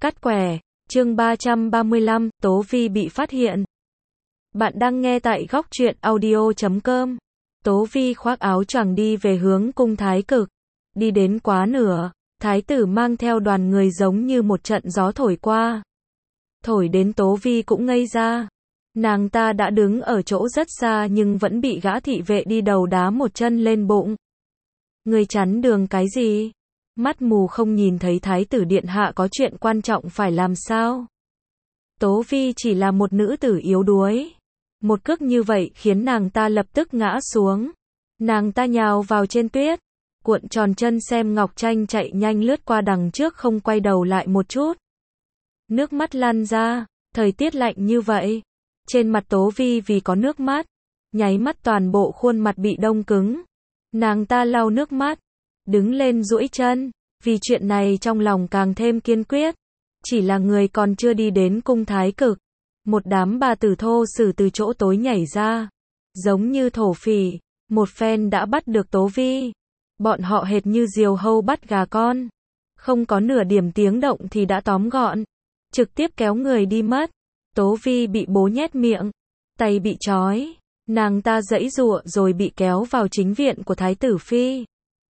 Cắt quẻ, chương 335, Tố Vi bị phát hiện. Bạn đang nghe tại góc truyện audio.com. Tố Vi khoác áo choàng đi về hướng cung Thái Cực. Đi đến quá nửa, Thái tử mang theo đoàn người giống như một trận gió thổi qua. Thổi đến Tố Vi cũng ngây ra. Nàng ta đã đứng ở chỗ rất xa nhưng vẫn bị gã thị vệ đi đầu đá một chân lên bụng. Người chắn đường cái gì? Mắt mù không nhìn thấy Thái tử điện hạ có chuyện quan trọng phải làm sao? Tố Vi chỉ là một nữ tử yếu đuối. Một cước như vậy khiến nàng ta lập tức ngã xuống. Nàng ta nhào vào trên tuyết, cuộn tròn chân xem Ngọc Tranh chạy nhanh lướt qua đằng trước không quay đầu lại một chút. Nước mắt lăn ra, thời tiết lạnh như vậy. Trên mặt Tố Vi vì có nước mắt, nháy mắt toàn bộ khuôn mặt bị đông cứng. Nàng ta lau nước mắt, đứng lên duỗi chân, vì chuyện này trong lòng càng thêm kiên quyết. Chỉ là người còn chưa đi đến cung Thái Cực, một đám bà tử thô sử từ chỗ tối nhảy ra, giống như thổ phỉ, một phen đã bắt được Tố Vi. Bọn họ hệt như diều hâu bắt gà con, không có nửa điểm tiếng động thì đã tóm gọn, trực tiếp kéo người đi mất. Tố Vi bị bố nhét miệng, tay bị trói, nàng ta giãy giụa rồi bị kéo vào chính viện của Thái tử Phi.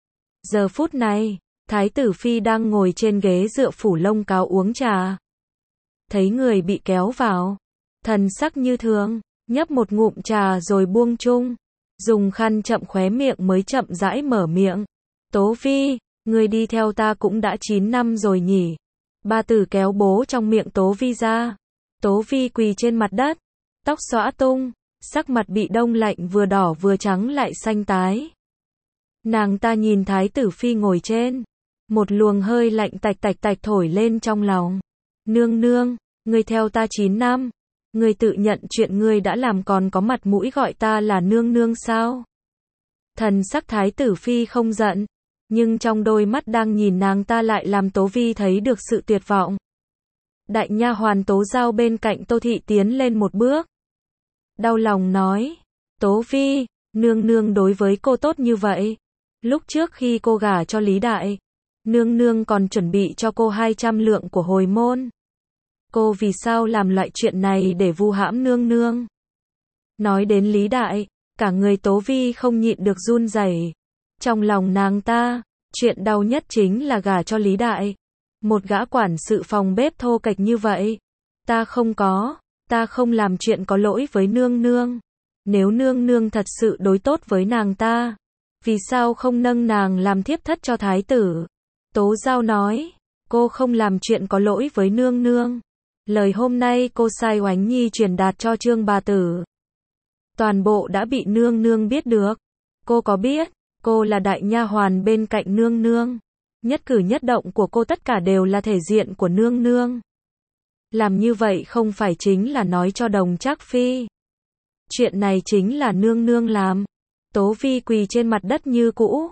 Giờ phút này, Thái tử Phi đang ngồi trên ghế dựa phủ lông cáo uống trà. Thấy người bị kéo vào, thần sắc như thường, nhấp một ngụm trà rồi buông chung, dùng khăn chậm khóe miệng mới chậm rãi mở miệng. Tố Vi, người đi theo ta cũng đã 9 năm rồi nhỉ? Bà tử kéo bố trong miệng Tố Vi ra. Tố Vi quỳ trên mặt đất, tóc xõa tung, sắc mặt bị đông lạnh vừa đỏ vừa trắng lại xanh tái. Nàng ta nhìn Thái tử Phi ngồi trên, một luồng hơi lạnh tạch tạch tạch thổi lên trong lòng. Nương nương, ngươi theo ta 9 năm, ngươi tự nhận chuyện ngươi đã làm còn có mặt mũi gọi ta là nương nương sao? Thần sắc Thái tử Phi không giận, nhưng trong đôi mắt đang nhìn nàng ta lại làm Tố Vi thấy được sự tuyệt vọng. Đại nha hoàn Tố Giao bên cạnh Tô Thị tiến lên một bước, đau lòng nói, Tố Vi, nương nương đối với cô tốt như vậy. Lúc trước khi cô gả cho Lý Đại, nương nương còn chuẩn bị cho cô 200 lượng của hồi môn. Cô vì sao làm loại chuyện này để vu hãm nương nương? Nói đến Lý Đại, cả người Tố Vi không nhịn được run rẩy. Trong lòng nàng ta, chuyện đau nhất chính là gả cho Lý Đại, một gã quản sự phòng bếp thô kệch như vậy. Ta không làm chuyện có lỗi với nương nương. Nếu nương nương thật sự đối tốt với nàng ta, vì sao không nâng nàng làm thiếp thất cho thái tử? Tố Giao nói, cô không làm chuyện có lỗi với nương nương. Lời hôm nay cô sai Oánh Nhi truyền đạt cho Trương bà tử, toàn bộ đã bị nương nương biết được. Cô có biết, cô là đại nha hoàn bên cạnh nương nương. Nhất cử nhất động của cô tất cả đều là thể diện của nương nương. Làm như vậy không phải chính là nói cho Đồng Trác Phi. Chuyện này chính là nương nương làm. Tố Vi quỳ trên mặt đất như cũ.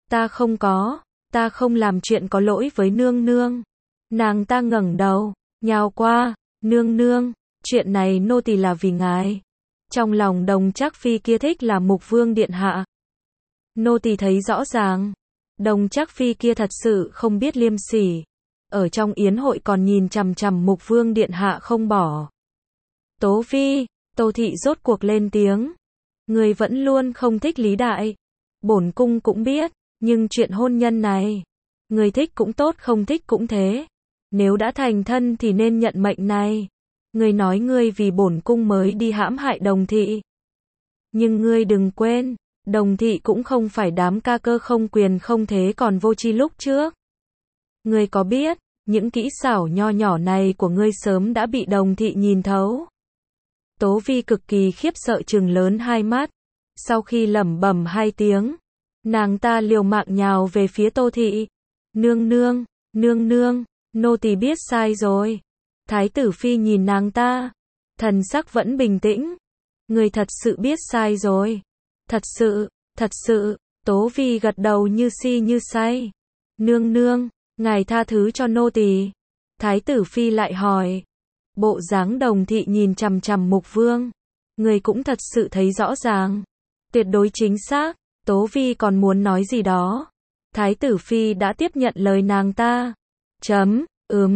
Ta không làm chuyện có lỗi với nương nương. Nàng ta ngẩng đầu, nhào qua, nương nương, chuyện này nô tỳ là vì ngài. Trong lòng Đồng Trác Phi kia thích là Mục Vương điện hạ. Nô tỳ thấy rõ ràng, Đồng Trác Phi kia thật sự không biết liêm sỉ. Ở trong yến hội còn nhìn chằm chằm Mục Vương điện hạ không bỏ. Tố Vi, Tô Thị rốt cuộc lên tiếng. Người vẫn luôn không thích Lý Đại. Bổn cung cũng biết, nhưng chuyện hôn nhân này, người thích cũng tốt không thích cũng thế. Nếu đã thành thân thì nên nhận mệnh này. Người nói ngươi vì bổn cung mới đi hãm hại Đồng Thị. Nhưng ngươi đừng quên, Đồng Thị cũng không phải đám ca cơ không quyền không thế còn vô tri lúc trước. Ngươi có biết, những kỹ xảo nho nhỏ này của ngươi sớm đã bị Đồng Thị nhìn thấu. Tố Vi cực kỳ khiếp sợ trừng lớn hai mắt. Sau khi lẩm bẩm 2 tiếng, nàng ta liều mạng nhào về phía Tô Thị. Nương nương, nô tỳ biết sai rồi. Thái tử Phi nhìn nàng ta, thần sắc vẫn bình tĩnh. Người thật sự biết sai rồi. Thật sự, Tố Vi gật đầu như si như say. Nương nương, ngài tha thứ cho nô tỳ. Thái tử Phi lại hỏi. Bộ dáng Đồng Thị nhìn chằm chằm Mục Vương. Người cũng thật sự thấy rõ ràng. Tuyệt đối chính xác. Tố Vi còn muốn nói gì đó. Thái tử Phi đã tiếp nhận lời nàng ta.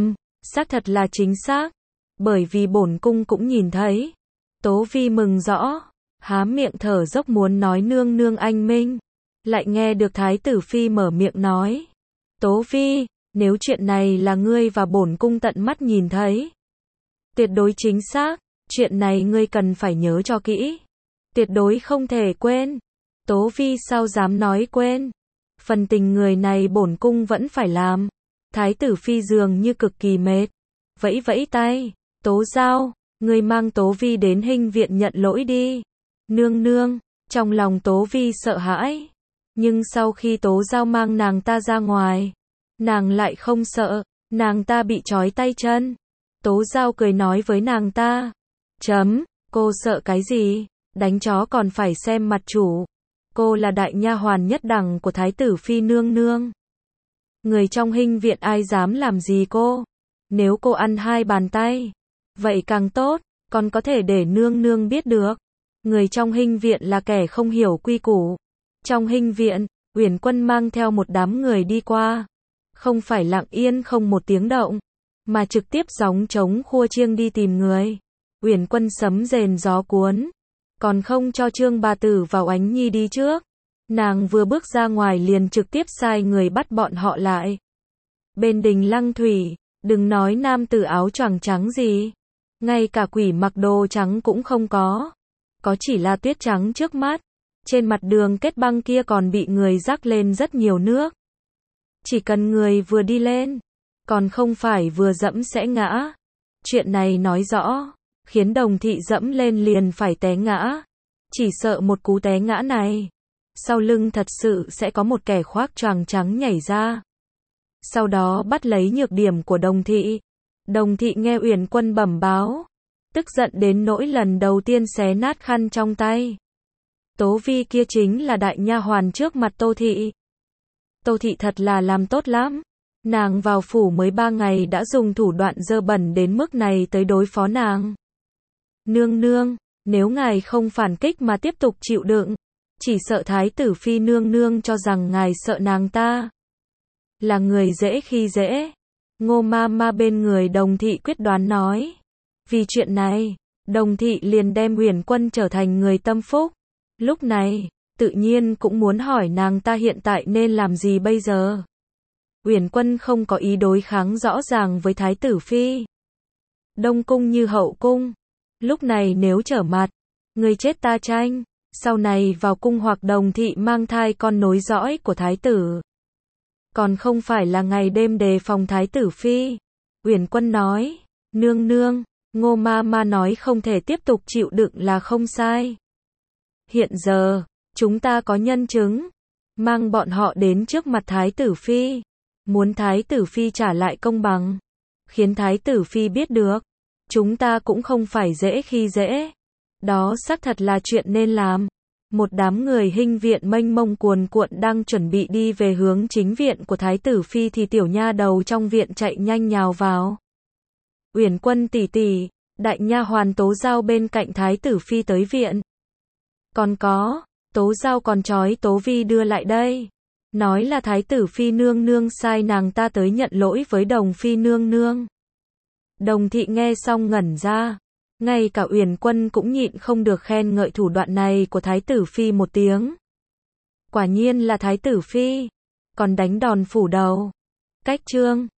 Xác thật là chính xác, bởi vì bổn cung cũng nhìn thấy. Tố Vi mừng rõ, há miệng thở dốc muốn nói nương nương anh minh, lại nghe được thái tử phi mở miệng nói. Tố Vi, nếu chuyện này là ngươi và bổn cung tận mắt nhìn thấy, tuyệt đối chính xác, chuyện này ngươi cần phải nhớ cho kỹ, tuyệt đối không thể quên. Tố Vi sao dám nói quên, phần tình người này bổn cung vẫn phải làm. Thái tử phi dường như cực kỳ mệt, vẫy vẫy tay, Tố Giao, ngươi mang Tố Vi đến Hinh viện nhận lỗi đi. Nương nương, trong lòng Tố Vi sợ hãi, nhưng sau khi Tố Giao mang nàng ta ra ngoài, nàng lại không sợ, nàng ta bị trói tay chân. Tố Giao cười nói với nàng ta, cô sợ cái gì, đánh chó còn phải xem mặt chủ. Cô là đại nha hoàn nhất đẳng của thái tử phi nương nương. Người trong Hinh viện ai dám làm gì cô? Nếu cô ăn hai bàn tay, vậy càng tốt, còn có thể để nương nương biết được. Người trong Hinh viện là kẻ không hiểu quy củ. Trong Hinh viện, Uyển Quân mang theo một đám người đi qua. Không phải lặng yên không một tiếng động, mà trực tiếp gióng trống khua chiêng đi tìm người. Uyển Quân sấm rền gió cuốn, còn không cho Trương bà tử vào Ánh Nhi đi trước. Nàng vừa bước ra ngoài liền trực tiếp sai người bắt bọn họ lại. Bên Đình Lăng Thủy, đừng nói nam tử áo choàng trắng gì, ngay cả quỷ mặc đồ trắng cũng không có chỉ là tuyết trắng trước mắt. Trên mặt đường kết băng kia còn bị người rắc lên rất nhiều nước. Chỉ cần người vừa đi lên, còn không phải vừa dẫm sẽ ngã. Chuyện này nói rõ, khiến Đồng thị dẫm lên liền phải té ngã. Chỉ sợ một cú té ngã này, sau lưng thật sự sẽ có một kẻ khoác choàng trắng nhảy ra. Sau đó bắt lấy nhược điểm của Đồng thị. Đồng thị nghe Uyển Quân bẩm báo, tức giận đến nỗi lần đầu tiên xé nát khăn trong tay. Tố Vi kia chính là đại nha hoàn trước mặt Tô thị. Tô thị thật là làm tốt lắm. Nàng vào phủ mới 3 ngày đã dùng thủ đoạn dơ bẩn đến mức này tới đối phó nàng. Nương nương, nếu ngài không phản kích mà tiếp tục chịu đựng, chỉ sợ thái tử phi nương nương cho rằng ngài sợ nàng ta là người dễ khi dễ. Ngô ma ma bên người Đồng thị quyết đoán nói. Vì chuyện này, Đồng thị liền đem Uyển Quân trở thành người tâm phúc. Lúc này, tự nhiên cũng muốn hỏi nàng ta hiện tại nên làm gì bây giờ. Uyển Quân không có ý đối kháng rõ ràng với thái tử phi. Đông cung như hậu cung, lúc này nếu trở mặt, người chết ta tranh, sau này vào cung hoặc Đồng thị mang thai con nối dõi của thái tử, còn không phải là ngày đêm đề phòng thái tử phi. Uyển Quân nói, nương nương, Ngô ma ma nói không thể tiếp tục chịu đựng là không sai. Hiện giờ, chúng ta có nhân chứng, mang bọn họ đến trước mặt thái tử phi, muốn thái tử phi trả lại công bằng, khiến thái tử phi biết được, chúng ta cũng không phải dễ khi dễ. Đó xác thật là chuyện nên làm. Một đám người Hinh viện mênh mông cuồn cuộn đang chuẩn bị đi về hướng chính viện của thái tử phi thì tiểu nha đầu trong viện chạy nhanh nhào vào. Uyển Quân tỷ tỷ, đại nha hoàn Tố Giao bên cạnh thái tử phi tới viện. Còn có, Tố Giao còn trói Tố Vi đưa lại đây, nói là thái tử phi nương nương sai nàng ta tới nhận lỗi với Đồng phi nương nương. Đồng thị nghe xong ngẩn ra, ngay cả Uyển Quân cũng nhịn không được khen ngợi thủ đoạn này của thái tử phi một tiếng. Quả nhiên là thái tử phi, còn đánh đòn phủ đầu. Cách chương